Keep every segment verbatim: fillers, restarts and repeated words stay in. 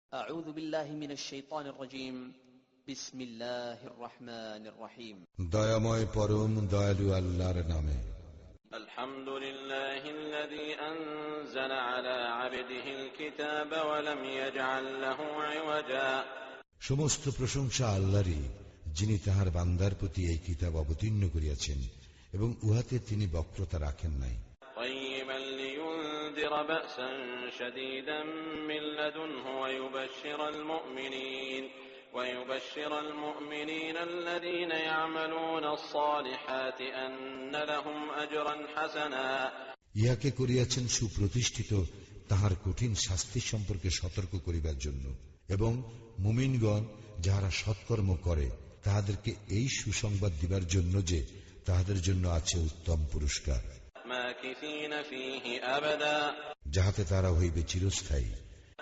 أعوذ بالله من الشيطان الرجيم بسم الله الرحمن الرحيم দয়াময় পরম দয়ালু আল্লাহর নামে। الحمد لله الذي أنزل على عبده الكتاب ولم يجعل له عوجا সমস্ত প্রশংসা আল্লাহরই, যিনি তাহার বান্দার প্রতি এই কিতাব অবতীর্ণ করিয়াছেন এবং উহাতে তিনি বক্রতা রাখেন নাই। طيبا لينذر بأسا شديدا من لدنه ويبشر المؤمنين ويبشر المؤمنين الذين يعملون الصالحات أن لهم أجرا حسنا ইহাকে করিয়াছেন সুপ্রতিষ্ঠিত, তাহার কঠিন শাস্তি সম্পর্কে সতর্ক করিবার জন্য, এবং মুমিনগণ যাহারা সৎকর্ম করে তাহাদেরকে এই সুসংবাদ দিবার জন্য যে তাহাদের জন্য আছে উত্তম পুরস্কার, যাহাতে তারা হইবে চিরস্থায়ী।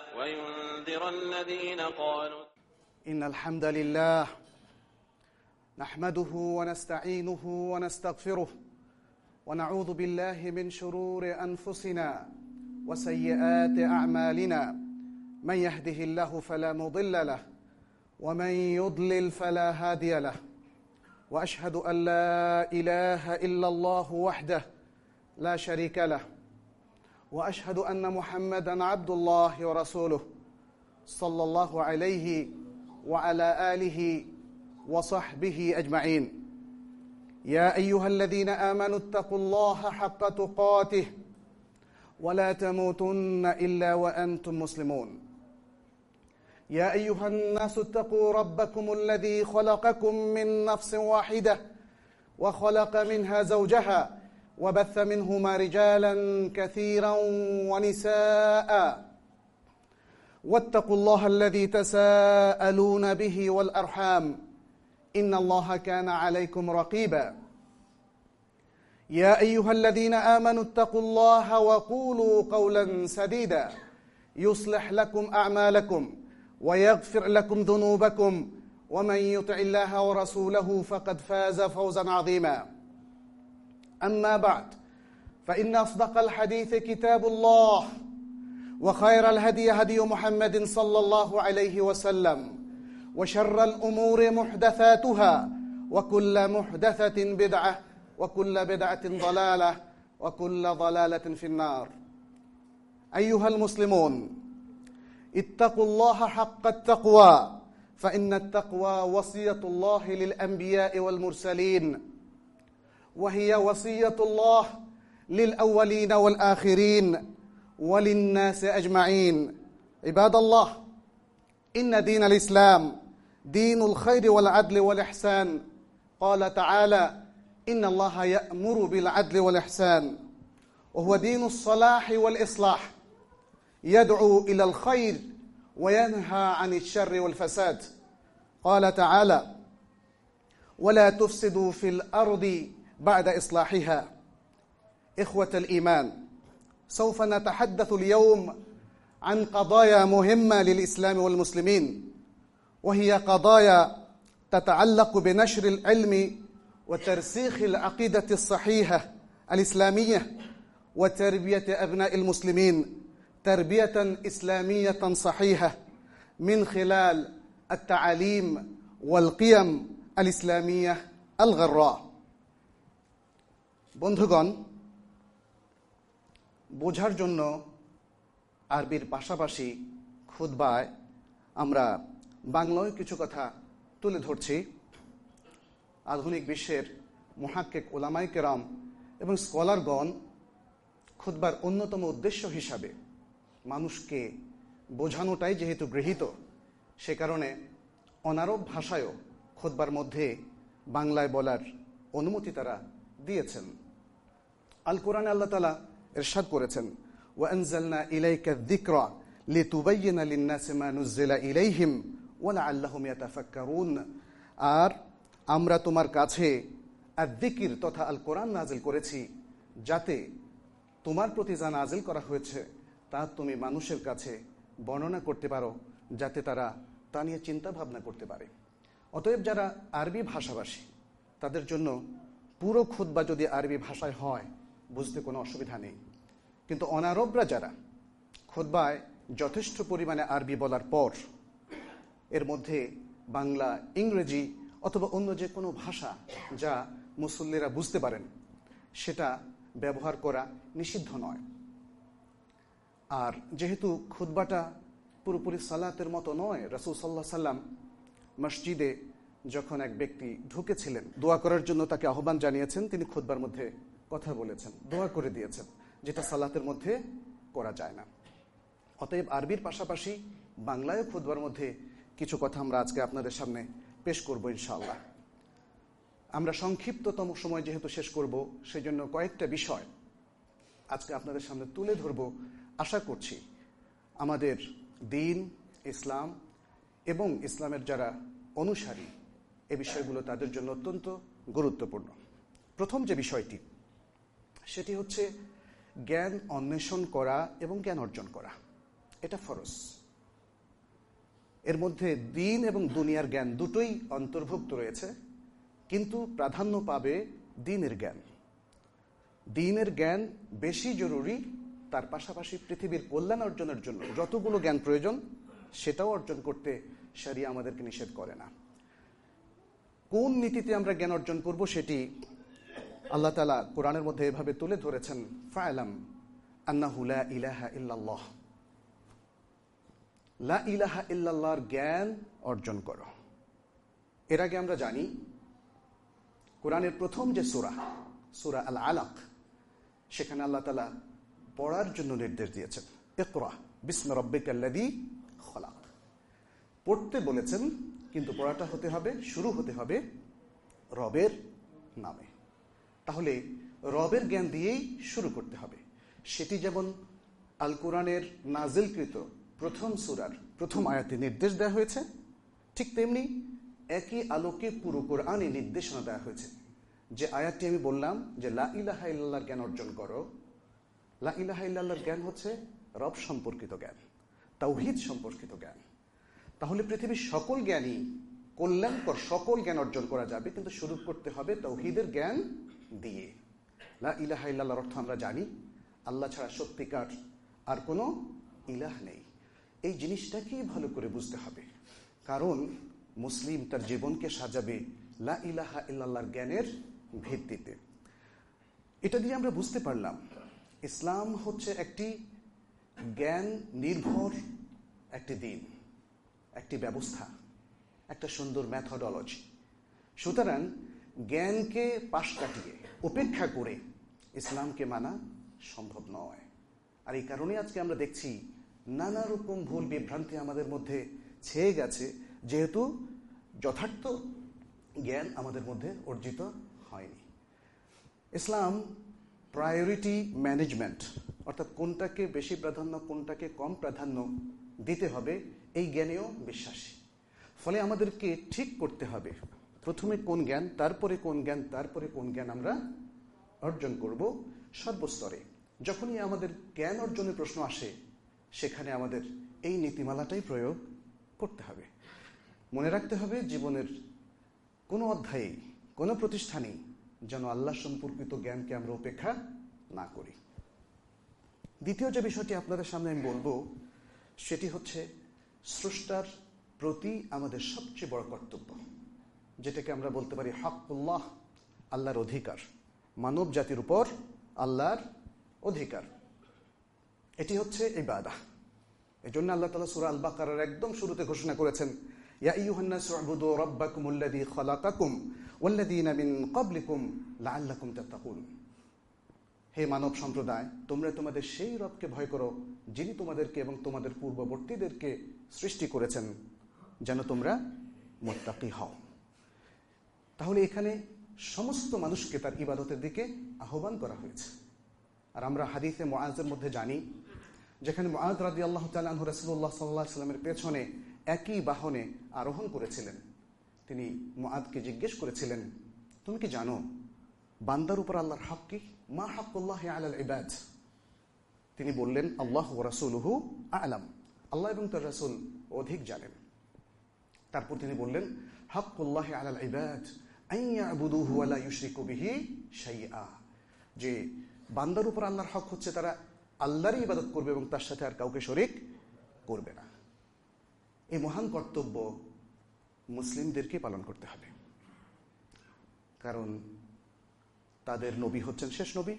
إن الحمد لله نحمده ونستعينه ونستغفره ونعوذ بالله من شرور أنفسنا وسيئات أعمالنا من يهده الله فلا مضل له ومن يضلل فلا هادي له وأشهد أن لا إله إلا الله وحده لا شريك له وأشهد أن محمدا عبد الله ورسوله صلى الله عليه وعلى آله وصحبه أجمعين يا أيها الذين آمنوا اتقوا الله حق تقاته ولا تموتن إلا وأنتم مسلمون يا أيها الناس اتقوا ربكم الذي خلقكم من نفس واحدة وخلق منها زوجها وبث منهما رجالا كثيرا ونساء واتقوا الله الذي تساءلون به والأرحام إن الله كان عليكم رقيبا يا أيها الذين آمنوا اتقوا الله وقولوا قولا سديدا يصلح لكم أعمالكم ويغفر لكم ذنوبكم ومن يطع الله ورسوله فقد فاز فوزا عظيما أما بعد فإن أصدق الحديث كتاب الله وخير الهدي هدي محمد صلى الله عليه وسلم وشر الأمور محدثاتها وكل محدثة بدعة وكل بدعة ضلالة وكل ضلالة في النار أيها المسلمون اتقوا الله حق التقوى فإن التقوى وصية الله للأنبياء والمرسلين وهي وصية الله للأولين والآخرين وللناس أجمعين عباد الله إن دين الإسلام دين الخير والعدل والإحسان قال تعالى إن الله يأمر بالعدل والإحسان وهو دين الصلاح والإصلاح يدعو إلى الخير وينهى عن الشر والفساد قال تعالى ولا تفسدوا في الأرض بعد إصلاحها إخوة الإيمان سوف نتحدث اليوم عن قضايا مهمة للإسلام والمسلمين وهي قضايا تتعلق بنشر العلم وترسيخ العقيدة الصحيحة الإسلامية وتربية أبناء المسلمين تربية إسلامية صحيحة من خلال التعاليم والقيم الإسلامية الغراء বন্ধুগণ, বোঝার জন্য আরবির পাশাপাশি খুতবায় আমরা বাংলায় কিছু কথা তুলে ধরছি। আধুনিক বিশ্বের মুহাক্কিক উলামায়ে কেরাম এবং স্কলারগণ খুতবার অন্যতম উদ্দেশ্য হিসাবে মানুষকে বোঝানোটাই যেহেতু গৃহীত, সে কারণে অনারব ভাষায়ও খুতবার মধ্যে বাংলায় বলার অনুমতি তারা দিয়েছেন। আল কোরআনে আল্লাহ তাআলা ইরশাদ করেছেন ওয়া আনজালনা ইলাইকা যিকরা লিতুবাইয়িনা লিন-নাসি মা নুযিলা ইলাইহিম ওয়া লাআল্লাহুম ইয়াতাফাক্কারুন, আর আমরা তোমার কাছে আয-যিকির তথা আল কোরআন নাযিল করেছি যাতে তোমার প্রতি যা নাযিল করা হয়েছে তা তুমি মানুষের কাছে বর্ণনা করতে পারো, যাতে তারা তা নিয়ে চিন্তা ভাবনা করতে পারে। অতএব যারা আরবি ভাষাভাষী তাদের জন্য পুরো খুতবা যদি আরবি ভাষায় হয় বুঝতে কোনো অসুবিধা নেই, কিন্তু অনারবরা যারা খুতবায় যথেষ্ট পরিমাণে আরবি বলার পর এর মধ্যে বাংলা, ইংরেজি অথবা অন্য যে কোনো ভাষা যা মুসল্লিরা বুঝতে পারেন সেটা ব্যবহার করা নিষিদ্ধ নয়। আর যেহেতু খুতবাটা পুরোপুরি সালাতের মতো নয়, রাসূল সাল্লাল্লাহু আলাইহি সাল্লাম মসজিদে যখন এক ব্যক্তি ঢুকেছিলেন দোয়া করার জন্য তাকে আহ্বান জানিয়েছেন, তিনি খুতবার মধ্যে কথা বলেছেন, দোয়া করে দিয়েছেন, যেটা সালাতের মধ্যে করা যায় না। অতএব আরবির পাশাপাশি বাংলায় খুতবার মধ্যে কিছু কথা আমরা আজকে আপনাদের সামনে পেশ করব ইনশাআল্লাহ। আমরা সংক্ষিপ্ততম সময় যেহেতু শেষ করব, সেই জন্য কয়েকটা বিষয় আজকে আপনাদের সামনে তুলে ধরব। আশা করছি আমাদের দ্বীন, ইসলাম এবং ইসলামের যারা অনুসারী এ বিষয়গুলো তাদের জন্য অত্যন্ত গুরুত্বপূর্ণ। প্রথম যে বিষয়টি সেটি হচ্ছে জ্ঞান অন্বেষণ করা এবং জ্ঞান অর্জন করা। এটা ফরজ। এর মধ্যে দ্বীন এবং দুনিয়ার জ্ঞান দুটোই অন্তর্ভুক্ত রয়েছে, কিন্তু প্রাধান্য পাবে দ্বীনের জ্ঞান। দ্বীনের জ্ঞান বেশি জরুরি, তার পাশাপাশি পৃথিবীর কল্যাণ অর্জনের জন্য যতগুলো জ্ঞান প্রয়োজন সেটাও অর্জন করতে শরিয়া আমাদেরকে নিষেধ করে না। কোন নীতিতে আমরা জ্ঞান অর্জন করব সেটি আল্লাহ তাআলা কোরআনের মধ্যে এভাবে তুলে ধরেছেন, ফা'লাম আন্নাহু লা ইলাহা ইল্লাল্লাহ। লা ইলাহা ইল্লাল্লাহর জ্ঞান অর্জন করো। এর আগে আমরা জানি কোরআনের প্রথম যে সূরা, সূরা আল আলাক, সেখানে আল্লাহ তাআলা পড়ার জন্য নির্দেশ দিয়েছেন, ইকরা বিসমি রাব্বিকাল্লাযী খলাক। পড়তে বলেছেন, কিন্তু পড়াটা হতে হবে, শুরু হতে হবে রবের নামে। তাহলে রবের জ্ঞান দিয়েই শুরু করতে হবে। সেটি যেমন আল কোরআনের নাজিলকৃত প্রথম সূরার প্রথম আয়াতে নির্দেশ দেওয়া হয়েছে, ঠিক তেমনি একই আলোকে পুরো কোরআনে নির্দেশনা দেওয়া হয়েছে। যে আয়াতটি আমি বললাম যে লা ইলাহা ইল্লাল্লাহর জ্ঞান অর্জন করো, লা ইলাহা ইল্লাল্লাহর জ্ঞান হচ্ছে রব সম্পর্কিত জ্ঞান, তাওহীদ সম্পর্কিত জ্ঞান। তাহলে পৃথিবীর সকল জ্ঞানই কল্যাণকর, সকল জ্ঞান অর্জন করা যাবে, কিন্তু শুরু করতে হবে তাওহীদের জ্ঞান দিয়ে। লা ইলাহা ইল্লাল্লাহর অর্থ আমরা জানি, আল্লাহ ছাড়া সত্যিকার আর কোনো ইলাহ নেই। এই জিনিসটাকেই ভালো করে বুঝতে হবে, কারণ মুসলিম তার জীবনকে সাজাবে লা ইলাহা ইল্লাল্লাহর জ্ঞানের ভিত্তিতে। এটা দিয়ে আমরা বুঝতে পারলাম ইসলাম হচ্ছে একটি জ্ঞান নির্ভর একটি দিন, একটি ব্যবস্থা, একটা সুন্দর মেথডোলজি। সুতরাং জ্ঞানকে পাশ কাটিয়ে, উপেক্ষা করে ইসলামকে মানা সম্ভব নয়। আর এই কারণে আজকে আমরা দেখছি নানা রকম ভুল বিভ্রান্তি আমাদের মধ্যে ছেয়ে গেছে, যেহেতু যথার্থ জ্ঞান আমাদের মধ্যে অর্জিত হয়নি। ইসলাম প্রায়োরিটি ম্যানেজমেন্ট, অর্থাৎ কোনটাকে বেশি প্রাধান্য, কোনটাকে কম প্রাধান্য দিতে হবে, এই জ্ঞানেও বিশ্বাসী। ফলে আমাদেরকে ঠিক করতে হবে প্রথমে কোন জ্ঞান, তারপরে কোন জ্ঞান, তারপরে কোন জ্ঞান আমরা অর্জন করব সর্বস্তরে। যখনই আমাদের জ্ঞান অর্জনের প্রশ্ন আসে, সেখানে আমাদের এই নীতিমালাটাই প্রয়োগ করতে হবে। মনে রাখতে হবে জীবনের কোনো অধ্যায়ে, কোনো প্রতিষ্ঠানেই যেন আল্লাহ সম্পর্কিত জ্ঞানকে আমরা উপেক্ষা না করি। দ্বিতীয় যে বিষয়টি আপনাদের সামনে আমি বলবো সেটি হচ্ছে স্রষ্টার প্রতি আমাদের সবচেয়ে বড় কর্তব্য, যেটাকে আমরা বলতে পারি হকুল্লাহ, আল্লাহর অধিকার, মানব জাতির উপর আল্লাহর অধিকার। এটি হচ্ছে ইবাদাহ। এই জন্য আল্লাহ তাআলা সূরা আল বাকারার একদম শুরুতে ঘোষণা করেছেন, ইয়া আইয়ুহান নাসু উবুদু রাব্বাকুমুল্লাযী খালাকাকুম ওয়াল্লাযীনা মিন ক্বাবলিকুম লাআল্লাকুম তাত্তাকুন। হে মানব সম্প্রদায়, তোমরা তোমাদের সেই রবকে ভয় করো যিনি তোমাদেরকে এবং তোমাদের পূর্ববর্তীদেরকে সৃষ্টি করেছেন, যেন তোমরা মুত্তাকি হও। তাহলে এখানে সমস্ত মানুষকে তার ইবাদতের দিকে আহ্বান করা হয়েছে। আর আমরা হাদিসে মুআযের মধ্যে জানি, যেখানে মুআয রাদিয়াল্লাহু তাআলা আনহু রাসূলুল্লাহ সাল্লাল্লাহু আলাইহি ওয়াসাল্লামের পেছনে একই বাহনে আরোহণ করেছিলেন। তিনি মুআযকে জিজ্ঞেস করেছিলেন, তুমি কি জানো বান্দার উপর আল্লাহর হক কি? মা হাক্কুল্লাহি আলাল ইবাদ। তিনি বললেন, আল্লাহু ওয়া রাসূলুহু আ'লাম, আল্লাহ এবং তার রাসূল অধিক জানেন। তারপর তিনি বললেন, হাক্কুল্লাহি আলাল ইবাদ আন ইয়া'বুদুহু ওয়া লা ইউশরিকু বিহি শাইআ, যে বান্দার উপর আল্লাহর হক হচ্ছে তারা আল্লাহরই ইবাদত করবে এবং তার সাথে আর কাউকে শরীক করবে না। এই মহান কর্তব্য মুসলিমদেরকে পালন করতে হবে, কারণ তাদের নবী হচ্ছেন শেষ নবী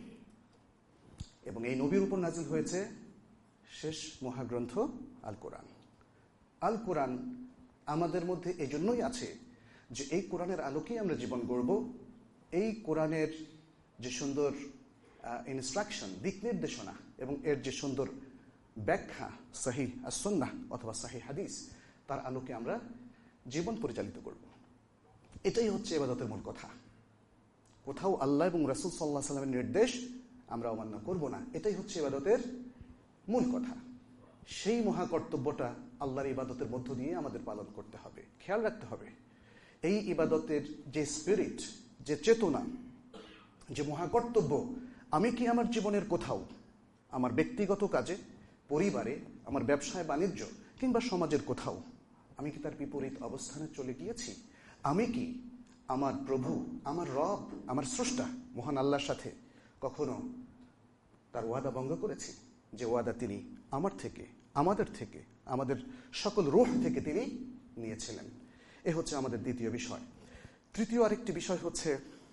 এবং এই নবীর উপর নাজিল হয়েছে শেষ মহাগ্রন্থ আল কোরআন। আল কোরআন আমাদের মধ্যে এই জন্যই আছে যে এই কোরআনের আলোকেই আমরা জীবন গড়ব। এই কোরআনের যে সুন্দর ইনস্ট্রাকশন, দিক নির্দেশনা এবং এর যে সুন্দর ব্যাখ্যা সহিহ আস-সুন্নাহ অথবা সহিহ হাদিস, তার আলোকে আমরা জীবন পরিচালিত করব। এটাই হচ্ছে ইবাদতের মূল কথা। কোথাও আল্লাহ এবং রাসূল সাল্লাল্লাহু আলাইহি ওয়াসাল্লামের নির্দেশ আমরা অমান্য করব না, এটাই হচ্ছে ইবাদতের মূল কথা। সেই মহা কর্তব্যটা আল্লাহর ইবাদতের মধ্য দিয়ে আমাদের পালন করতে হবে। খেয়াল রাখতে হবে এই ইবাদতের যে স্পিরিট, যে চেতনা, যে মহা কর্তব্য, আমি কি আমার জীবনের কোথাও, আমার ব্যক্তিগত কাজে, পরিবারে, আমার ব্যবসায় বাণিজ্য কিংবা সমাজের কোথাও আমি কি তার বিপরীত অবস্থানে চলে গিয়েছি? আমি কি আমার প্রভু, আমার রব, আমার স্রষ্টা মহান আল্লাহর সাথে কখনো তার ওয়াদা ভঙ্গ করেছি? যে ওয়াদা তিনি আমার থেকে, আমাদের থেকে, আমাদের সকল রূহ থেকে তিনি নিয়েছিলেন। এ হচ্ছে আমাদের দ্বিতীয় বিষয়। তৃতীয় আরেকটি বিষয় হচ্ছে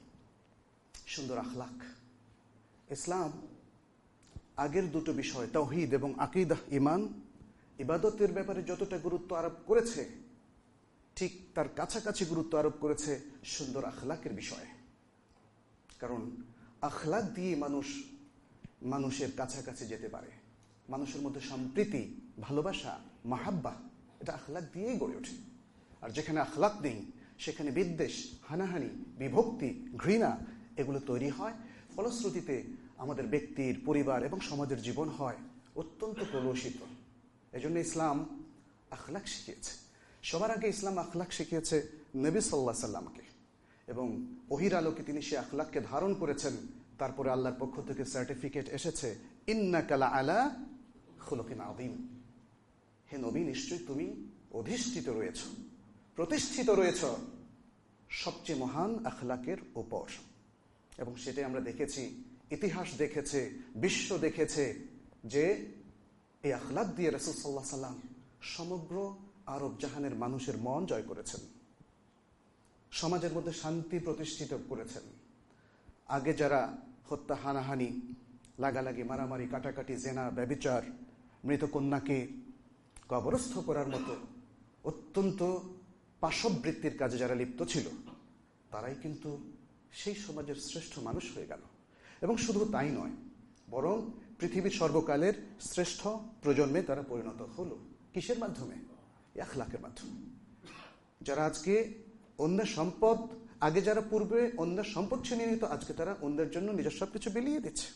সুন্দর আখলাক। ইসলাম আগের দুটো বিষয় তাওহীদ এবং আকীদাহ, ঈমান, ইবাদতের ব্যাপারে যতটা গুরুত্ব আরোপ করেছে, ঠিক তার কাছাকাছি গুরুত্ব আরোপ করেছে সুন্দর আখলাকের বিষয়ে। কারণ আখলাক দিয়ে মানুষ মানুষের কাছাকাছি যেতে পারে। মানুষের মধ্যে সম্প্রীতি, ভালোবাসা, মাহাব্বা, এটা আখলাক দিয়েই গড়ে ওঠে। আর যেখানে আখলাক নেই সেখানে বিদ্বেষ, হানাহানি, বিভক্তি, ঘৃণা এগুলো তৈরি হয়। ফলশ্রুতিতে আমাদের ব্যক্তির, পরিবার এবং সমাজের জীবন হয় অত্যন্ত কলুষিত। এজন্য ইসলাম আখলাক শিখিয়েছে। সবার আগে ইসলাম আখলাক শিখিয়েছে নবী সাল্লাল্লাহু আলাইহি সাল্লামকে, এবং ওহীর আলোকে তিনি সে আখলাককে ধারণ করেছেন। তারপরে আল্লাহর পক্ষ থেকে সার্টিফিকেট এসেছে, ইন্নাকা লাআলা খুলুকিন আযীম। হে নবী, নিশ্চয়ই তুমি অধিষ্ঠিত রয়েছ, প্রতিষ্ঠিত রয়েছ সবচেয়ে মহান আখলাকের উপর। এবং সেটাই আমরা দেখেছি, ইতিহাস দেখেছে, বিশ্ব দেখেছে যে এই আখলাক দিয়ে রাসূল সাল্লাল্লাহু আলাইহি সাল্লাম সমগ্র আরব জাহানের মানুষের মন জয় করেছেন, সমাজের মধ্যে শান্তি প্রতিষ্ঠিত করেছেন। আগে যারা হত্যা, হানাহানি, লাগালাগি, মারামারি, কাটাকাটি, জেনা, ব্যভিচার, মৃত কন্যাকে কবরস্থ করার মতো অত্যন্ত পাশববৃত্তির কাজে যারা লিপ্ত ছিল, তারাই কিন্তু সেই সমাজের শ্রেষ্ঠ মানুষ হয়ে গেল। এবং শুধু তাই নয়, বরং পৃথিবীর সর্বকালের শ্রেষ্ঠ প্রজন্মে তারা পরিণত হলো। কিসের মাধ্যমে? আখলাকের মাধ্যমে। যারা আজকে অন্যের সম্পদ, আগে যারা পূর্বে অন্যের সম্পদ ছিনিয়ে নিত, আজকে তারা অন্যের জন্য নিজের সবকিছু বিলিয়ে দিচ্ছে।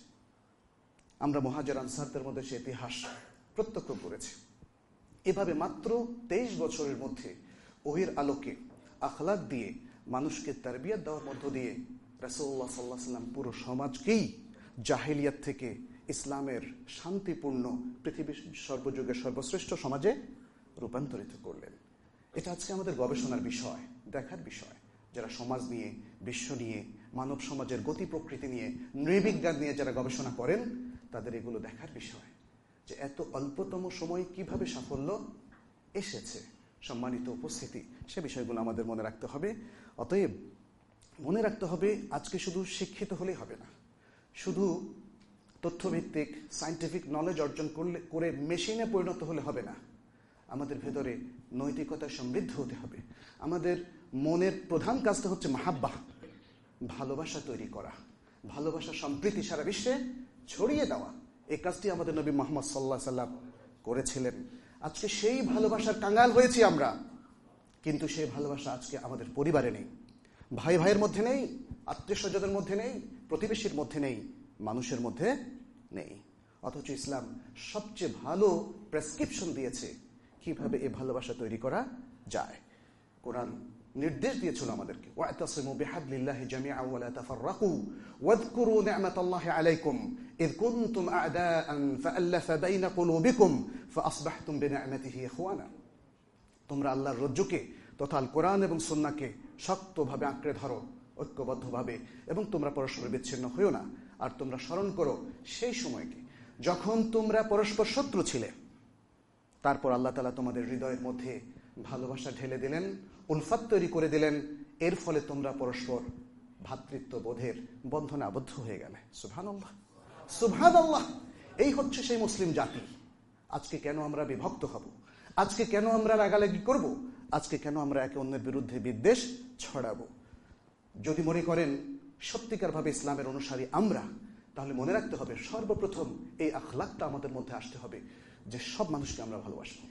আমরা মুহাজির আনসারদের মধ্যে সে ইতিহাস প্রত্যক্ষ করেছি। এভাবে মাত্র তেইশ বছরের মধ্যে ওহীর আলোকে আখলাক দিয়ে মানুষকে তারবিয়াত দেওয়ার মধ্য দিয়ে রাসূলুল্লাহ সাল্লাল্লাহু আলাইহি ওয়াসাল্লাম পুরো সমাজকেই জাহেলিয়াত থেকে ইসলামের শান্তিপূর্ণ পৃথিবীর সর্বযুগের সর্বশ্রেষ্ঠ সমাজে রূপান্তরিত করলেন। এটা আজকে আমাদের গবেষণার বিষয়, দেখার বিষয়। যারা সমাজ নিয়ে, বিশ্ব নিয়ে, মানব সমাজের গতি প্রকৃতি নিয়ে, নৃবিজ্ঞান নিয়ে যারা গবেষণা করেন, তাদের এগুলো দেখার বিষয় যে এত অল্পতম সময় কিভাবে সাফল্য এসেছে। সম্মানিত উপস্থিতি, সে বিষয়গুলো আমাদের মনে রাখতে হবে। অতএব মনে রাখতে হবে, আজকে শুধু শিক্ষিত হলেই হবে না, শুধু তথ্যভিত্তিক সায়েন্টিফিক নলেজ অর্জন করলে করে মেশিনে পরিণত হলে হবে না। আমাদের ভেতরে নৈতিকতা সমৃদ্ধ হতে হবে। আমাদের মনের প্রধান কাজটা হচ্ছে মাহাব্বা, ভালোবাসা তৈরি করা, ভালোবাসা সম্প্রীতি সারা বিশ্বে ছড়িয়ে দেওয়া। এই কাজটি আমাদের নবী মুহাম্মদ সাল্লাল্লাহু আলাইহি সাল্লাম করেছিলেন। আজকে সেই ভালোবাসার কাঙ্গাল হয়েছি আমরা, কিন্তু সেই ভালোবাসা আজকে আমাদের পরিবারে নেই, ভাই ভাইয়ের মধ্যে নেই, আত্মীয় স্বজনের মধ্যে নেই, প্রতিবেশীর মধ্যে নেই, মানুষের মধ্যে নেই। অথচ ইসলাম সবচেয়ে ভালো প্রেসক্রিপশন দিয়েছে কিভাবে এই ভালোবাসা তৈরি করা যায়। কোরআন নির্দেশ দিয়েছিল আমাদেরকে, ওয়াতাসিমু বিহাবলিল্লাহি জামিআন ওয়া লা তাফাররাকু ওয়াযকুরু নি'মাতাল্লাহি আলাইকুম ইয কুনতুম আ'দাআন ফাআল্লাফা বাইনা কুলুবিকুম ফাআসবাহতুম বিনি'মাতিহি ইখওয়ানা। তোমরা আল্লাহর রজ্জুকে তথা আল কোরআন এবং সুন্নাহকে শক্তভাবে আঁকড়ে ধরো, ঐক্যবদ্ধভাবে, এবং তোমরা পরস্পর বিচ্ছিন্ন হইও না। আর তোমরা স্মরণ করো সেই সময়কে যখন তোমরা পরস্পর শত্রু ছিলে, তারপর আল্লাহ তাআলা তোমাদের হৃদয়ের মধ্যে ভালোবাসা ঢেলে দিলেন, উলফাত তৈরি করে দিলেন। এর ফলে তোমরা পরস্পর ভ্রাতৃত্ব বোধের বন্ধনে আবদ্ধ হয়ে গেলে। সুবহানাল্লাহ, সুবহানাল্লাহ। এই হচ্ছে সেই মুসলিম জাতি। আজকে কেন আমরা বিভক্ত হব? আজকে কেন আমরা রাগারাগি করব? আজকে কেন আমরা একে অন্যের বিরুদ্ধে বিদ্বেষ ছড়াবো? যদি মনে করেন সত্যিকার ভাবে ইসলামের অনুসারী আমরা, তাহলে মনে রাখতে হবে সর্বপ্রথম এই আখলাকটা আমাদের মধ্যে আসতে হবে যে সব মানুষকে আমরা ভালোবাসবো,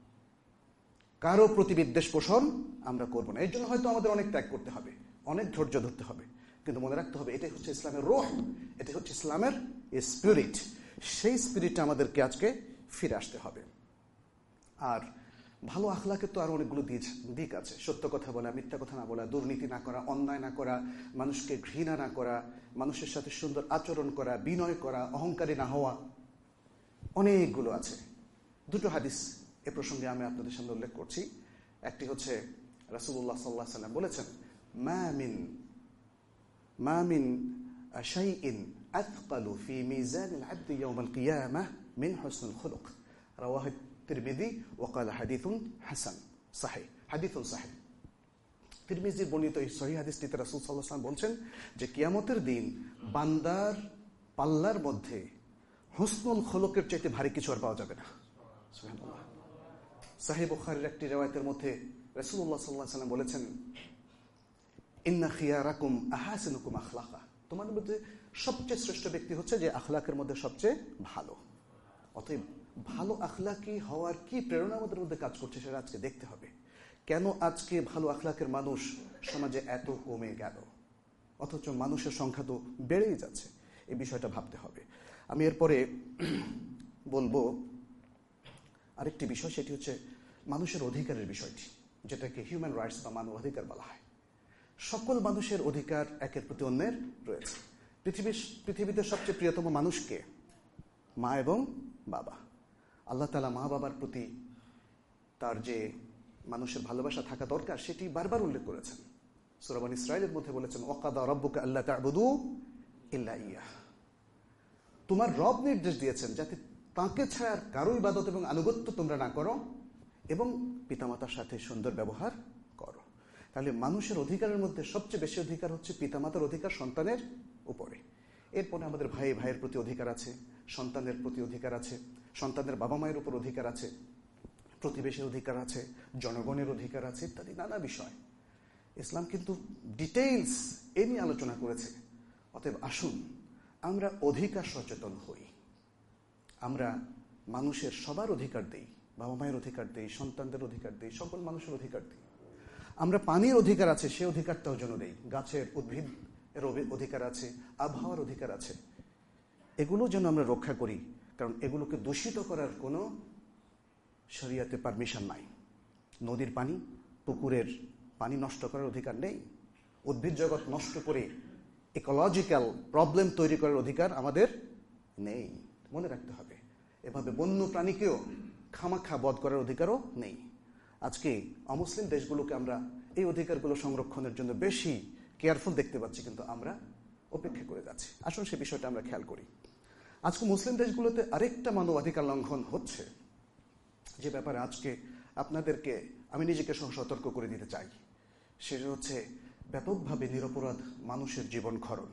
কারো প্রতি বিদ্বেষ পোষণ আমরা করব না। এর জন্য হয়তো আমাদের অনেক ত্যাগ করতে হবে, অনেক ধৈর্য ধরতে হবে, কিন্তু মনে রাখতে হবে এটাই হচ্ছে ইসলামের রূহ, এটাই হচ্ছে ইসলামের স্পিরিট। সেই স্পিরিটটা আমাদেরকে আজকে ফিরে আসতে হবে। আর ভালো আখলাকের তো আরো অনেকগুলো দিক আছে। সত্য কথা বলা, মিথ্যা কথা না বলা, দুর্নীতি না করা, অন্যায় না করা, মানুষকে ঘৃণা না করা, মানুষের সাথে সুন্দর আচরণ করা, বিনয় করা, অহংকারী না হওয়া, অনেকগুলো আছে। দুটো হাদিস এ প্রসঙ্গে আমি আপনাদের সামনে উল্লেখ করছি। একটি হচ্ছে রাসূলুল্লাহ সাল্লাল্লাহু আলাইহি ওয়াসাল্লাম বলেছেন, মা মিন মা মিন শাইইন আথকালু ফি মিজানিল আবদি ইয়াউমাল কিয়ামাহ মিন হুসনুল খুলুক, রাওয়াহু তিরমিজি ওয়া ক্বালা হাদিসুন হাসান সহিহ। হাদিসুন সহিহ। তিরমিজির বর্ণিত এই সহিহ হাদিসটিতে রাসূল সাল্লাল্লাহু আলাইহি ওয়াসাল্লাম বলছেন যে কিয়ামতের দিন বান্দার পাল্লার মধ্যে হুসনুল খুলুকের চাইতে ভারী কিছু আর পাওয়া যাবে না। সুবহানাল্লাহ। সহিহ বুখারীর একটি riwayat-এর মধ্যে রাসূলুল্লাহ সাল্লাল্লাহু আলাইহি ওয়াসাল্লাম বলেছেন, ইন্না খিয়ারাকুম আহাসিনুকুম আখলাকা, তোমাদের মধ্যে সবচেয়ে শ্রেষ্ঠ ব্যক্তি হচ্ছে যে আখলাকের মধ্যে সবচেয়ে ভালো। অতএব ভালো আখলাকি হওয়ার কি প্রেরণা আমাদের মধ্যে কাজ করছে সেটা আজকে দেখতে হবে। কেন আজকে ভালো আখলাকের মানুষ সমাজে এত কমে গেল, অথচ মানুষের সংখ্যা তো বেড়েই যাচ্ছে? এই বিষয়টা ভাবতে হবে। আমি এরপরে বলবো আরেকটি বিষয়, সেটি হচ্ছে মানুষের অধিকারের বিষয়টি, যেটাকে হিউম্যান রাইটস বা মানব অধিকার বলা হয়। সকল মানুষের অধিকার একের প্রতি অন্যের রয়েছে। পৃথিবীর পৃথিবীতে সবচেয়ে প্রিয়তম মানুষকে মা এবং বাবা। আল্লাহ তাআলা মা বাবার প্রতি তার যে মানুষের ভালোবাসা থাকা দরকার সেটি বারবার উল্লেখ করেছেন। সূরা বনী ইসরাঈলের মধ্যে বলেছেন, ওয়াকাদা রাব্বুকা আল্লা তা'বুদু ইল্লা ইয়াহ, তোমার রব নির্দেশ দিয়েছেন যাতে তাকে ছাড়া আর কারো ইবাদত এবং আনুগত্য তোমরা না করো এবং পিতামাতার সাথে সুন্দর ব্যবহার করো। তাহলে মানুষের অধিকারের মধ্যে সবচেয়ে বেশি অধিকার হচ্ছে পিতামাতার অধিকার সন্তানের উপরে। এরপরে আমাদের ভাই ভাইয়ের প্রতি অধিকার আছে, সন্তানের প্রতি অধিকার আছে, সন্তানের বাবা মায়ের উপর অধিকার আছে, প্রতিবেশীর অধিকার আছে, জনগণের অধিকার আছে, ইত্যাদি নানা বিষয়। ইসলাম কিন্তু ডিটেইলস এ নিয়ে আলোচনা করেছে। অতএব আসুন আমরা অধিকার সচেতন হই, আমরা মানুষের সবার অধিকার দেই, বাবা মায়ের অধিকার দেই, সন্তানদের অধিকার দেই, সকল মানুষের অধিকার দিই। আমরা পানির অধিকার আছে সে অধিকারটাও যেন দেই, গাছের উদ্ভিদের অধিকার আছে, আবহাওয়ার অধিকার আছে, এগুলো যেন আমরা রক্ষা করি। কারণ এগুলোকে দূষিত করার কোনো শরিয়াতে পারমিশন নাই। নদীর পানি, পুকুরের পানি নষ্ট করার অধিকার নেই। উদ্ভিদ জগৎ নষ্ট করে ইকোলজিক্যাল প্রবলেম তৈরি করার অধিকার আমাদের নেই, মনে রাখতে হবে। এভাবে বন্য প্রাণীকেও খামাখা বধ করার অধিকারও নেই। আজকে অমুসলিম দেশগুলোকে আমরা এই অধিকারগুলো সংরক্ষণের জন্য বেশি কেয়ারফুল দেখতে পাচ্ছি, কিন্তু আমরা অপেক্ষা করে যাচ্ছি। আসুন সে বিষয়টা আমরা খেয়াল করি। আজকে মুসলিম দেশগুলোতে আরেকটা মানবাধিকার লঙ্ঘন হচ্ছে, যে ব্যাপারে আজকে আপনাদেরকে আমি নিজেকে সতর্ক করে দিতে চাই। সেটা হচ্ছে ব্যাপকভাবে নিরপরাধ মানুষের জীবন খরণ,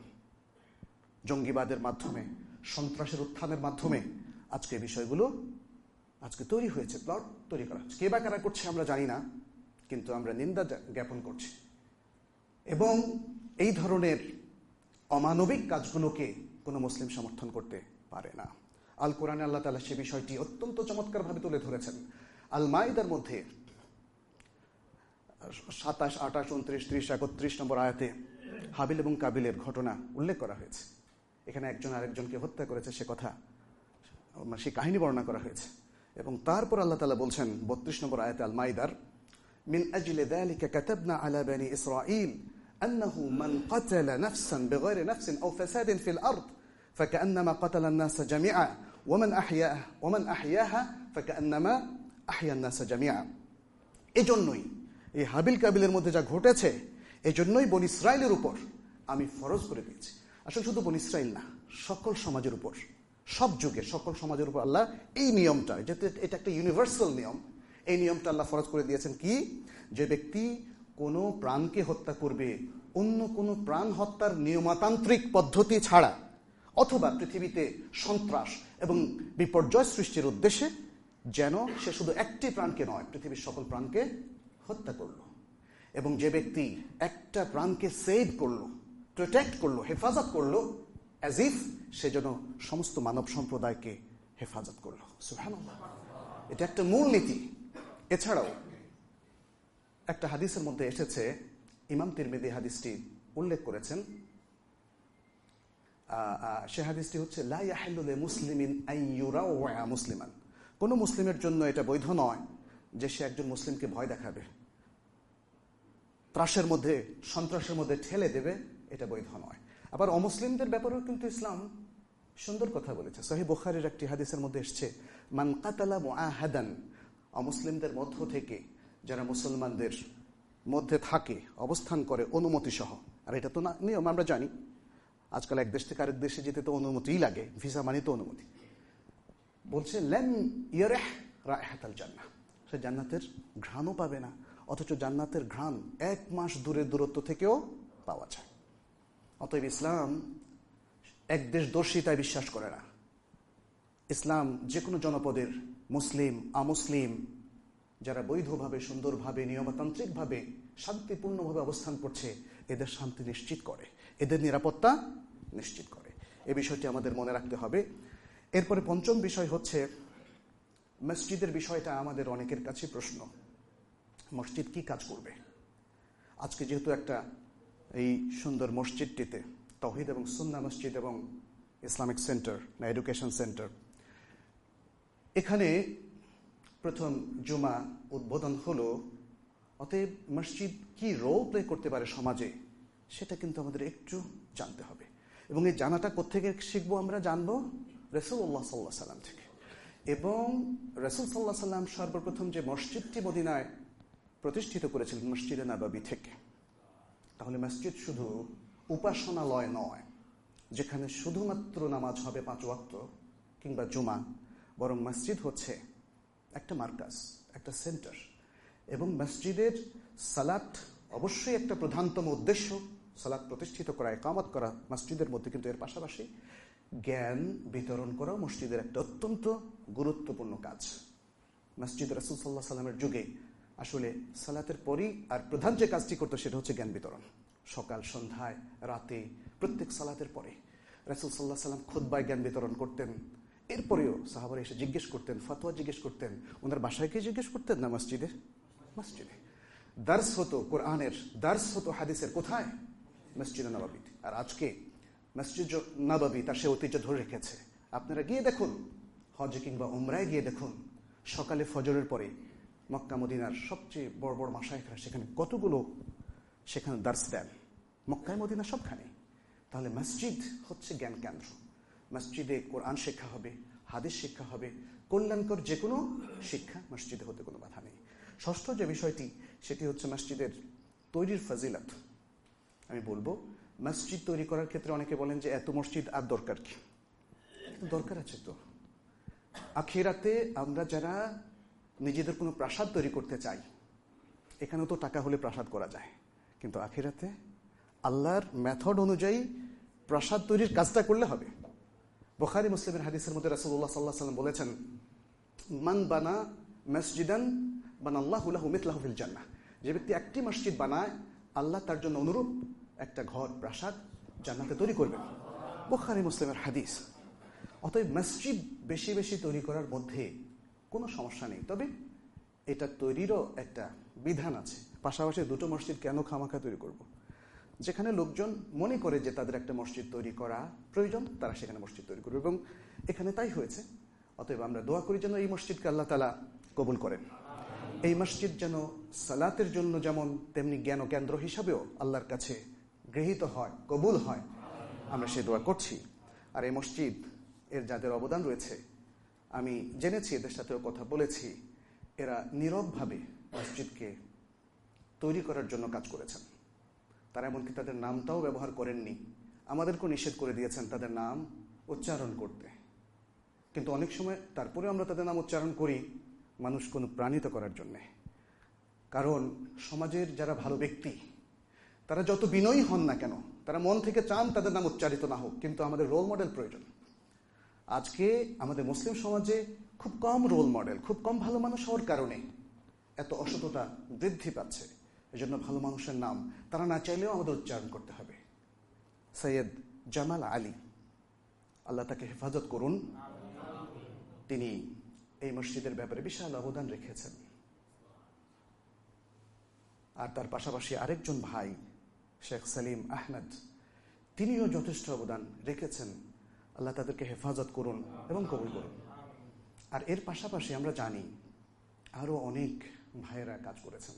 জঙ্গিবাদের মাধ্যমে, সন্ত্রাসের উত্থানের মাধ্যমে আজকে বিষয়গুলো আজকে তৈরি হয়েছে, প্লট তৈরি করা হচ্ছে। কে বা কারা করছে আমরা জানি না, কিন্তু আমরা নিন্দা জ্ঞাপন করছি। এবং এই ধরনের অমানবিক কাজগুলোকে কোনো মুসলিম সমর্থন করতে পারে না। আল কোরআনে আল্লাহ তাআলা সে বিষয়টি অত্যন্ত চমৎকারভাবে তুলে ধরেছেন। আল মাইদার মধ্যে সাতাশ, আঠাশ, উনত্রিশ, ত্রিশ, একত্রিশ নম্বর আয়াতে হাবিল এবং কাবিলের ঘটনা উল্লেখ করা হয়েছে। এখানে একজন আরেকজনকে হত্যা করেছে সে কথা, সে কাহিনী বর্ণনা করা হয়েছে। এবং তারপর আল্লাহ তাআলা বলছেন বত্রিশ নম্বর আয়াতে আল মাইদার, মিন আজলি যালিকা কাতাবনা আলা বানি ইসরাঈল আন্নাহু মান কাতালা নাফসান বিগাইরি নাফসিন আও ফাসাদিন ফিল আরদ ফাকান্নামা কাতালা আন-নাস জামিআ ওয়া মান আহইয়াহা ওয়া মান আহইয়াহা ফাকান্নামা আহইয়া আন-নাস জামিআ। এজন্যই এই হাবিল কাবিলের মধ্যে যা ঘটেছে, এজন্যই বনী ইসরাইলের উপর আমি ফরজ করে দিয়েছি। আসলে শুধু বনী ইসরাইল না, সকল সমাজের উপর সব যুগে সকল সমাজের উপর আল্লাহ এই নিয়মটা, যেহেতু এটা একটা ইউনিভার্সাল নিয়ম, এই নিয়মটা আল্লাহ ফরজ করে দিয়েছেন কি, যে ব্যক্তি কোনো প্রাণকে হত্যা করবে অন্য কোনো প্রাণ হত্যার নিয়মতান্ত্রিক পদ্ধতি ছাড়া, অথবা পৃথিবীতে সন্ত্রাস এবং বিপর্যয় সৃষ্টির উদ্দেশ্যে, যেন সে শুধু একটি প্রাণকে নয় পৃথিবীর সকল প্রাণকে হত্যা করল। এবং যে ব্যক্তি একটা প্রাণকে সেভ করলো, প্রোটেক্ট করলো, হেফাজত করলো, অ্যাজ ইফ সে যেন সমস্ত মানব সম্প্রদায়কে হেফাজত করলো। সুবহানাল্লাহ, এটা একটা মূল নীতি। এছাড়াও একটা হাদিসের মধ্যে এসেছে, ইমাম তিরমিজি হাদিসটি উল্লেখ করেছেন, সে হাদিসটি হচ্ছে লা ইয়াহিল্লু লিমুসলিমিন আন ইউরাওয়া মুসলিমান, কোন মুসলিমের জন্য এটা বৈধ নয় যে সে একজন মুসলিমকে ভয় দেখাবে, ত্রাসের মধ্যে সন্ত্রাসের মধ্যে ঠেলে দেবে, এটা বৈধ নয়। আবার অমুসলিমদের ব্যাপারেও কিন্তু ইসলাম সুন্দর কথা বলেছে। সহিহ বুখারীর একটি হাদিসের মধ্যে এসেছে, মান কাতালা মুআহাদান, অমুসলিমদের মধ্য থেকে যারা মুসলমানদের মধ্যে থাকে, অবস্থান করে অনুমতি সহ, আর এটা তো না নিয়ম, আমরা জানি আজকাল এক দেশ থেকে আরেক দেশে যেতে তো অনুমতিই লাগে, ভিসা মানে তো অনুমতি। বলছে লাম ইয়ারিহ রাইহাতাল জান্নাহ, সে জান্নাতের ঘ্রাণও পাবে না, অথচ জান্নাতের ঘ্রাণ এক মাস দূরের দূরত্ব থেকেও পাওয়া যায়। অতএব ইসলাম এক দেশ দর্শিতায় বিশ্বাস করে না। ইসলাম যে কোনো জনপদের মুসলিম আমুসলিম যারা বৈধভাবে, সুন্দরভাবে, নিয়মতান্ত্রিকভাবে, শান্তিপূর্ণভাবে অবস্থান করছে, এদের শান্তি নিশ্চিত করে, এদের নিরাপত্তা নিশ্চিত করে। এই বিষয়টি আমাদের মনে রাখতে হবে। এরপরে পঞ্চম বিষয় হচ্ছে মসজিদের বিষয়টা আমাদের অনেকের কাছে প্রশ্ন, মসজিদ কি কাজ করবে? আজকে যেহেতু একটা এই সুন্দর মসজিদটিতে তাওহীদ এবং সুন্নাহ মসজিদ এবং ইসলামিক সেন্টার না এডুকেশন সেন্টার, এখানে প্রথম জুমা উদ্বোধন হলো, অতএব মসজিদ কি রোল প্লে করতে পারে সমাজে, সেটা কিন্তু আমাদের একটু জানতে হবে। এবং এই জানাটা কোত্থেকে শিখবো? আমরা জানবো রাসূলুল্লাহ সাল্লাল্লাহু আলাইহি সাল্লাম থেকে। এবং রাসূল সাল্লাল্লাহু আলাইহি সাল্লাম সর্বপ্রথম যে মসজিদটি মদিনায় প্রতিষ্ঠিত করেছিলেন, মসজিদে নববী থেকে। তাহলে মসজিদ শুধু উপাসনালয় নয়, যেখানে শুধুমাত্র নামাজ হবে পাঁচ ওয়াক্ত কিংবা জুমা, বরং মসজিদ হচ্ছে একটা মার্কাজ, একটা সেন্টার। এবং মসজিদের সালাত অবশ্যই একটা প্রধানতম উদ্দেশ্য, সালাত প্রতিষ্ঠিত করা, ইকামত করা মসজিদের মধ্যে, কিন্তু এর পাশাপাশি জ্ঞান বিতরণ করা মসজিদের একটা অত্যন্ত গুরুত্বপূর্ণ কাজ। মসজিদ রাসূল সাল্লাল্লাহু আলাইহি সাল্লামের যুগে আসলে সালাতের পরই আর প্রধান যে কাজটি করতো সেটা হচ্ছে জ্ঞান বিতরণ। সকাল, সন্ধ্যায়, রাতে, প্রত্যেক সালাতের পরে রাসূল সাল্লাল্লাহু আলাইহি সাল্লাম খুতবায় জ্ঞান বিতরণ করতেন। এরপরেও সাহাবারা এসে জিজ্ঞেস করতেন, ফতোয়া জিজ্ঞেস করতেন। ওনার বাসায় গিয়ে জিজ্ঞেস করতেন না, মসজিদে মসজিদে দার্স হতো, কোরআনের দার্স হতো, হাদিসের। কোথায়? মসজিদে নববীতে। আর আজকে মসজিদ নববী তার সে ঐতিহ্য ধরে রেখেছে। আপনারা গিয়ে দেখুন, হজ কিংবা উমরায় গিয়ে দেখুন, সকালে ফজরের পরে মক্কা মদিনার সবচেয়ে বড় বড় মাশায়েখরা সেখানে কতগুলো সেখানে দার্স দেন, মক্কায় মদিনা সবখানে। তাহলে মসজিদ হচ্ছে জ্ঞান কেন্দ্র। মসজিদে কোরআন শিক্ষা হবে, হাদিস শিক্ষা হবে, কল্যাণকর যে কোনো শিক্ষা মসজিদে হতে কোনো বাধা নেই। ষষ্ঠ যে বিষয়টি, সেটি হচ্ছে মসজিদের তৈরির ফজিলত। আমি বলবো, মসজিদ তৈরি করার ক্ষেত্রে অনেকে বলেন যে এত মসজিদ আর দরকার কি? দরকার আছে তো। আখিরাতে আমরা যারা নিজেদের কোনো প্রাসাদ তৈরি করতে চাই, এখানেও তো টাকা হলে প্রাসাদ করা যায়, কিন্তু আখিরাতে আল্লাহর মেথড অনুযায়ী প্রাসাদ তৈরির কাজটা করলে হবে। বুখারী মুসলিমের হাদিসের মধ্যে রাসূলুল্লাহ সাল্লাল্লাহু আলাইহি ওয়াসাল্লাম বলেছেন, মান বানা মসজিদান বানাল্লাহু লাহু মিথলাহু ফিল জান্নাহ, যে ব্যক্তি একটি মসজিদ বানায়, আল্লাহ তার জন্য অনুরূপ একটা ঘর, প্রাসাদ জান্নাতে তৈরি করবেন। বুখারী মুসলিমের হাদিস। অতএব মসজিদ বেশি বেশি তৈরি করার মধ্যে কোনো সমস্যা নেই, তবে এটা তৈরিরও একটা বিধান আছে। পাশাপাশি দুটো মসজিদ কেন খামাখা তৈরি করব? যেখানে লোকজন মনে করে যে তাদের একটা মসজিদ তৈরি করা প্রয়োজন, তারা সেখানে মসজিদ তৈরি করবে, এবং এখানে তাই হয়েছে। অতএব আমরা দোয়া করি যেন এই মসজিদকে আল্লাহ তাআলা কবুল করেন। এই মসজিদ যেন সালাতের জন্য যেমন তেমনি জ্ঞান ও কেন্দ্র হিসাবেও আল্লাহর কাছে গৃহীত হয়, কবুল হয়, আমরা সে দোয়া করছি। আর এই মসজিদ এর যাদের অবদান রয়েছে, আমি জেনেছি, এদের সাথেও কথা বলেছি, এরা নীরবভাবে মসজিদকে তৈরি করার জন্য কাজ করেছেন। তারা এমনকি তাদের নামটাও ব্যবহার করেননি, আমাদেরকেও নিষেধ করে দিয়েছেন তাদের নাম উচ্চারণ করতে। কিন্তু অনেক সময় তারপরে আমরা তাদের নাম উচ্চারণ করি মানুষ কোনো প্রাণিত করার জন্যে। কারণ সমাজের যারা ভালো ব্যক্তি তারা যত বিনয়ী হন না কেন, তারা মন থেকে চান তাদের নাম উচ্চারিত না হোক, কিন্তু আমাদের রোল মডেল প্রয়োজন। আজকে আমাদের মুসলিম সমাজে খুব কম রোল মডেল, খুব কম ভালো মানুষ হওয়ার কারণে এত অসততা বৃদ্ধি পাচ্ছে। এজন্য ভালো মানুষের নাম তারা না চাইলেও আমাদের উচ্চারণ করতে হবে। সৈয়দ জামাল আলী, আল্লাহ তাকে হেফাজত করুন, তিনি এই মসজিদের ব্যাপারে বিশাল অবদান রেখেছেন। আর তার পাশাপাশি আরেকজন ভাই শেখ সালিম আহমেদ, তিনিও যথেষ্ট অবদান রেখেছেন। আল্লাহ তাদেরকে হেফাজত করুন এবং কবুল করুন। আর এর পাশাপাশি আমরা জানি আরো অনেক ভাইয়েরা কাজ করেছেন,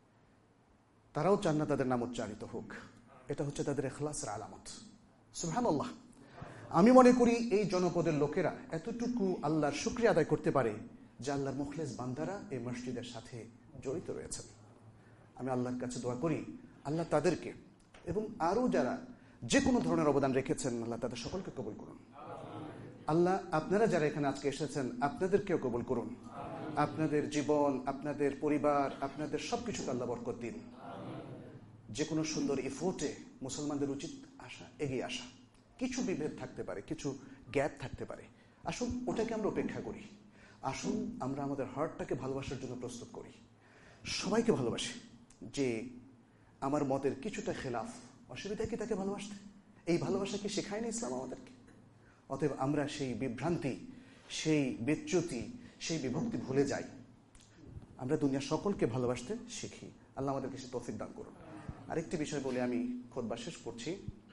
তারাও চান না তাদের নাম উচ্চারিত হোক। এটা হচ্ছে তাদের ইখলাসের আলামত। সুবহানাল্লাহ। আমি মনে করি এই জনপদের লোকেরা এতটুকু আল্লাহর শুকরিয়া আদায় করতে পারে যে আল্লাহর মুখলেস বান্দারা এই মসজিদের সাথে জড়িত রয়েছেন। আমি আল্লাহর কাছে দোয়া করি আল্লাহ তাদেরকে এবং আরো যারা যে কোনো ধরনের অবদান রেখেছেন আল্লাহ তাদের সকলকে কবুল করুন। আল্লাহ আপনারা যারা এখানে আজকে এসেছেন আপনাদেরকেও কবুল করুন। আপনাদের জীবন, আপনাদের পরিবার, আপনাদের সবকিছুকে আল্লাহ বরকত দিন। যে কোনো সুন্দর ইফোর্টে মুসলমানদের উচিত আসা, এগিয়ে আসা। কিছু বিভেদ থাকতে পারে, কিছু গ্যাপ থাকতে পারে, আসুন ওটাকে আমরা উপেক্ষা করি। আসুন আমরা আমাদের হার্টটাকে ভালোবাসার জন্য প্রস্তুত করি, সবাইকে ভালোবাসি। যে আমার মতের কিছুটা খেলাফ, অসুবিধা কি তাকে ভালোবাসতে? এই ভালোবাসা কি শেখায়নি ইসলাম আমাদেরকে? অতএব আমরা সেই বিভ্রান্তি, সেই বিচ্যুতি, সেই বিভক্তি ভুলে যাই। আমরা দুনিয়ার সকলকে ভালোবাসতে শিখি। আল্লাহ আমাদেরকে সে তৌফিক দান করুন। আরেকটি বিষয় বলে আমি খুতবা শেষ করছি।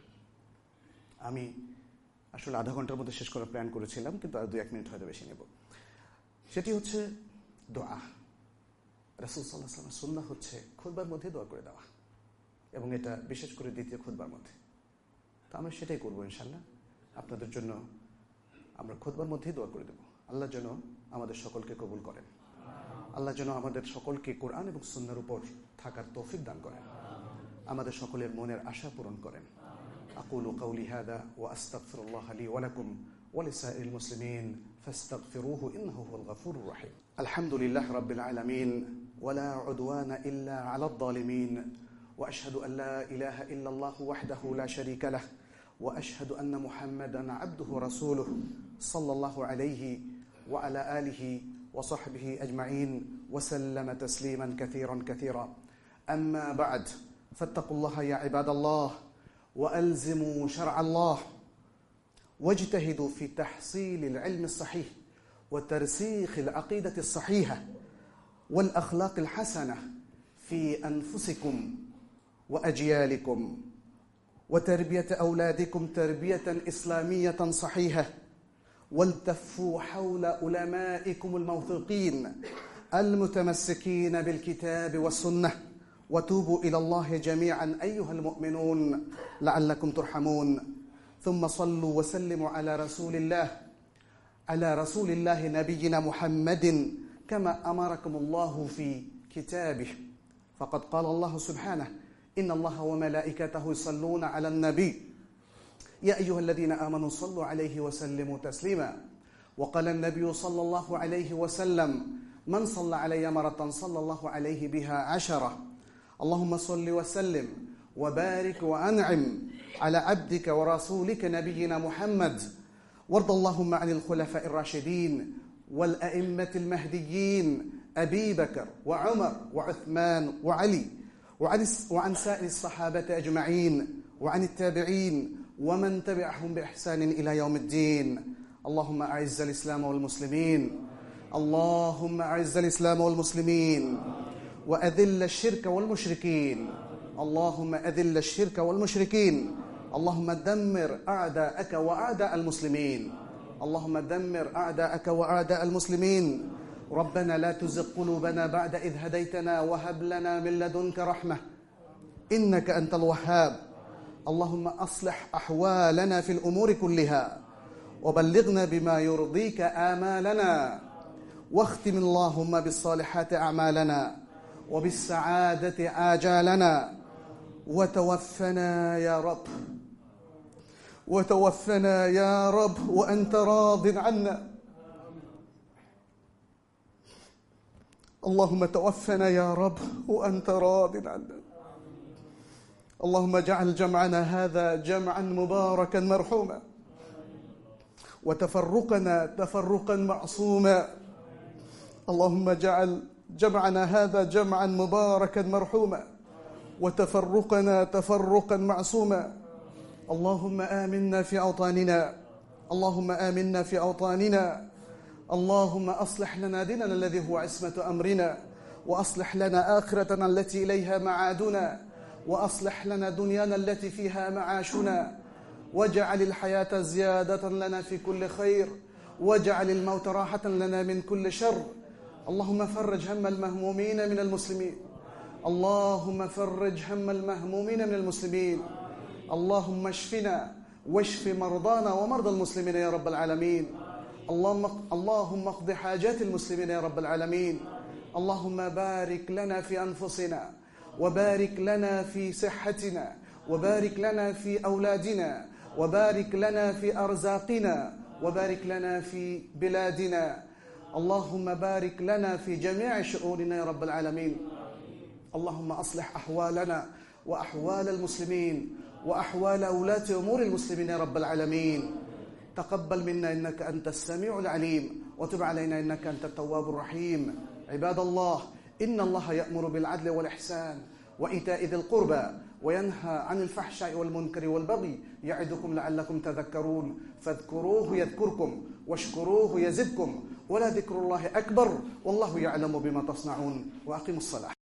আমি আসলে আধা ঘন্টার মধ্যে শেষ করার প্ল্যান করেছিলাম, কিন্তু আর দু এক মিনিট হয়তো বেশি নেব। সেটি হচ্ছে দোয়া। রাসূল সাল্লাল্লাহু আলাইহি ওয়াসাল্লামের সুন্নাহ হচ্ছে খুতবার মধ্যে দোয়া করে দেওয়া, এবং এটা বিশেষ করে দ্বিতীয় খুতবার মধ্যে। তো আমরা সেটাই করবো ইনশাআল্লাহ। আপনাদের জন্য আমরা খুতবার মধ্যেই দোয়া করে দেব। আল্লাহ যেন আমাদের সকলকে কবুল করেন। আল্লাহ যেন আমাদের সকলকে কোরআন এবং সুন্নাহর উপর থাকার তৌফিক দান করেন। আমাদের সকলের মনের আশা পূরণ করেন। আকুলু কাউলি হাদা ওয়া আস্তাগফিরুল্লাহ লি ওয়া লাকুম ওয়া লিসাইরিল মুসলিমিন ফাস্তাগফিরুহু ইন্নাহু হুয়াল গফুরুর রাহিম। আলহামদুলিল্লাহি রাব্বিল আলামিন ওয়া লা উদওয়ানা ইল্লা আলাল যালিমিন ওয়া আশহাদু আন লা ইলাহা ইল্লাল্লাহু ওয়াহদাহু লা শারীকা লাহু ওয়া আশহাদু আন্না মুহাম্মাদান আবদুহু ওয়া রাসূলুহু সাল্লাল্লাহু আলাইহি ওয়া আলা আলিহি ওয়া সাহবিহি আজমাইন ওয়া সাল্লামা তাসলিমান কাসীরান কাসীরা। আম্মা বা'দ, ফাত্তাকুল্লাহা ইয়া ইবাদাল্লাহ وألزموا شرع الله واجتهدوا في تحصيل العلم الصحيح وترسيخ العقيدة الصحيحة والأخلاق الحسنة في أنفسكم وأجيالكم وتربية أولادكم تربية إسلامية صحيحة، والتفوا حول علمائكم الموثوقين المتمسكين بالكتاب والسنة، وتوبوا إلى الله جميعا أيها المؤمنون لعلكم ترحمون. ثم صلوا وسلموا على رسول الله على رسول الله نبينا محمد كما أمركم الله في كتابه، فقد قال الله سبحانه إن الله وملائكته يصلون على النبي يا أيها الذين آمنوا صلوا عليه وسلموا تسليما. وقال النبي صلى الله عليه وسلم من صلى علي مرة صلى الله عليه بها عشرة. اللهم صل وسلم وبارك وأنعم على عبدك ورسولك نبينا محمد، وارض اللهم عن الخلفاء الراشدين والأئمة المهديين أبي بكر وعمر وعثمان وعلي وعن سائر الصحابة أجمعين وعن التابعين ومن تبعهم بإحسان إلى يوم الدين. اللهم أعز الإسلام والمسلمين، اللهم أعز الإسلام والمسلمين وأذل الشرك والمشركين، اللهم أذل الشرك والمشركين، اللهم دمر أعداءك وأعداء المسلمين، اللهم دمر أعداءك وأعداء المسلمين. ربنا لا تزغ قلوبنا بعد إذ هديتنا وهب لنا من لدنك رحمة إنك أنت الوهاب. اللهم أصلح أحوالنا في الأمور كلها وبلغنا بما يرضيك آمالنا، واختم اللهم بالصالحات أعمالنا وبالسعادة آجالنا، وتوفنا يا رب وتوفنا يا رب وأنت راض عنا اللهم توفنا يا رب وأنت راض عنا. اللهم اجعل جمعنا هذا جمعا مباركا مرحوما، وتفرقنا تفرقا معصوما. اللهم اجعل جمعنا هذا جمعا مباركا مرحوما، وتفرقنا تفرقا معصوما. اللهم آمنا في أوطاننا، اللهم آمنا في أوطاننا. اللهم أصلح لنا ديننا الذي هو عصمة أمرنا، وأصلح لنا آخرتنا التي إليها معادنا، وأصلح لنا دنيانا التي فيها معاشنا، واجعل الحياة زيادة لنا في كل خير، واجعل الموت راحة لنا من كل شر. اللهم فرج هم المهمومين من المسلمين، اللهم فرج هم المهمومين من المسلمين. اللهم اشفنا واشف مرضانا ومرضى المسلمين يا رب العالمين. اللهم اللهم اقض حاجات المسلمين يا رب العالمين. اللهم بارك لنا في أنفسنا، وبارك لنا في صحتنا، وبارك لنا في أولادنا، وبارك لنا في أرزاقنا، وبارك لنا في بلادنا. اللهم بارك لنا في جميع شؤوننا يا رب العالمين. اللهم أصلح أحوالنا وأحوال المسلمين وأحوال أولاة أمور المسلمين يا رب العالمين. تقبل منا إنك أنت السميع العليم، وتب علينا إنك أنت التواب الرحيم. عباد الله، إن الله يأمر بالعدل والإحسان وإيتاء ذي القربى، وينهى عن الفحشاء والمنكر والبغي، يعظكم لعلكم تذكرون. فاذكروه يذكركم، واشكروه يزدكم، ولذكر الله أكبر، والله يعلم بما تصنعون. وأقيموا الصلاة.